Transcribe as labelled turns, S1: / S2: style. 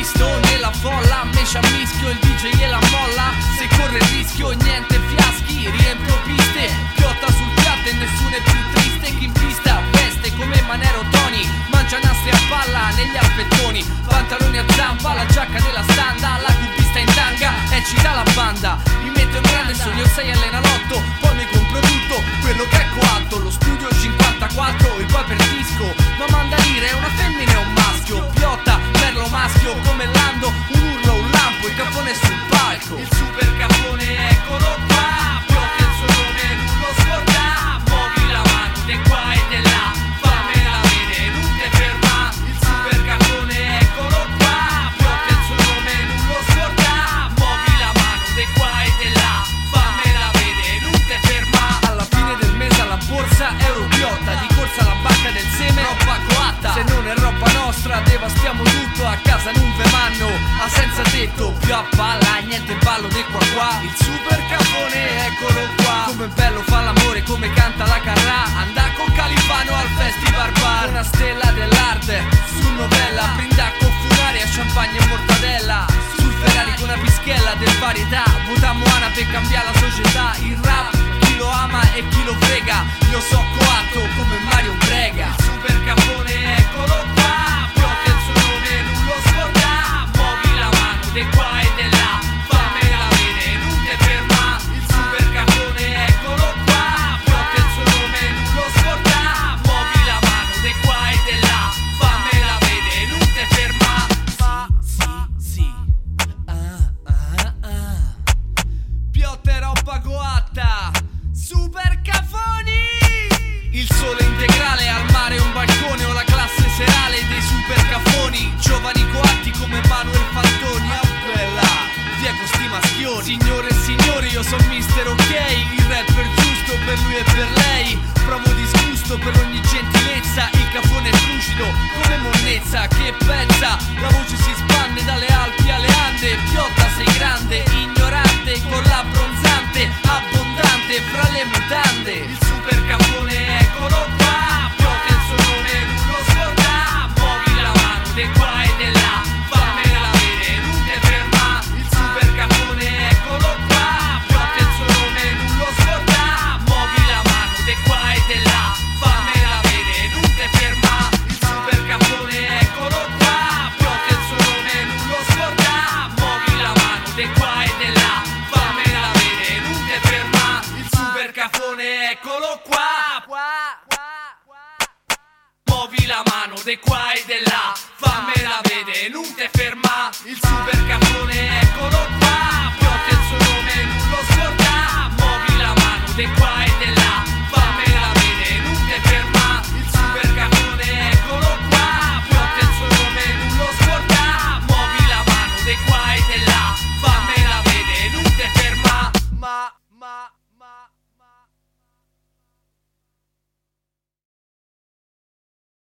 S1: visto nella folla, me c'ha mischio, il DJ gliela molla. Se corre il rischio, niente fiaschi, riempio piste. Piotta sul piatto e nessuno è più triste. Chi in pista veste come Manero Tony, mangia nastri a palla negli alpettoni. Pantaloni a zampa, la giacca della standa, la cubista in tanga e ci dà la banda. Mi metto in grande sogno 6 all'enalotto, poi mi compro tutto quello che è coatto. Lo studio 54, il poi per disco. Ma manda lire, è una femmina e un maschio. Piotta, merlo maschio come Lando, un urlo, un lampo, il capone sul palco. Il super capone, eccolo qua. Piotta il suo nome, non lo scorda. Muovi la mano di qua e di là, fammela vedere, non te ferma. Il super capone, eccolo qua. Piotta il suo nome, non lo scorda. Muovi la mano di qua e di là, fammela vedere, non te ferma. Alla fine del mese alla borsa euro piotta, di corsa alla banca del seme, roba coatta. Se non è roba nostra, devastiamo tutto, a casa non ve manno, a senza tetto, più a palla, niente ballo di qua qua. Il super capone, eccolo qua. Come bello fa l'amore, come canta la Carrà. Andà con Califano al festival bar, una stella dell'arte, su novella, brinda con funaria, champagne e mortadella. Sul Ferrari con una pischella del varietà, votammo Ana per cambiare la società. Il rap, chi lo ama e chi lo frega, io so coatto come Mario Brega. Il super capone, eccolo qua. Piotta il suo nome, non lo scorda. Muovi la mano di qua e di là, fammela vedere, non te ferma. Il super capone, eccolo qua. Piotta il suo nome, non lo scorda. Muovi la mano di qua e di là, fammela vedere, non te ferma. Sì. Piotta e roba coatta, super cafoni. Il sole integrale, al mare un balcone, o la classe serale dei super cafoni. Giovani coatti come Manuel Fantoni, ah bella, via con sti maschioni. Signore e signori, io son Mister Ok, il rapper giusto per lui e per lei. Provo disgusto per ogni gentilezza, il cafone è lucido come monnezza. Che pezza, la voce si spande dalle Alpi alle Ande. Piotta sei grande, ignorante, con l'abbronzante, abbondante fra le mutande. Il super capone, eccolo qua. Piotta il suo nome, non lo scorda. Muovi la mano di qua e di là, fammela vedere, non te ferma. Il super capone, eccolo qua. Piotta il suo nome, non lo scorda. Muovi la mano di qua e di là, fammela vedere, non te ferma. Il super capone, eccolo qua. Piotta il suo nome, non lo scorda. Muovi la mano di qua e di là, fammela vedere, non te ferma. Il super capone, eccolo qua. Muovi la mano di qua e di là, fammela vedere, non te